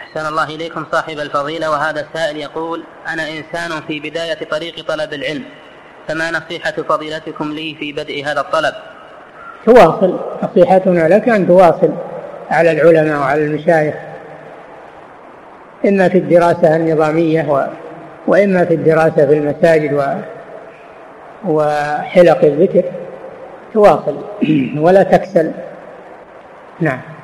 أحسن الله إليكم صاحب الفضيلة. وهذا السائل يقول: أنا إنسان في بداية طريق طلب العلم، فما نصيحة فضيلتكم لي في بدء هذا الطلب؟ تواصل، نصيحتنا لك أن تواصل على العلماء وعلى المشايخ، إما في الدراسة النظامية وإما في الدراسة في المساجد وحلق الذكر، تواصل ولا تكسل. نعم.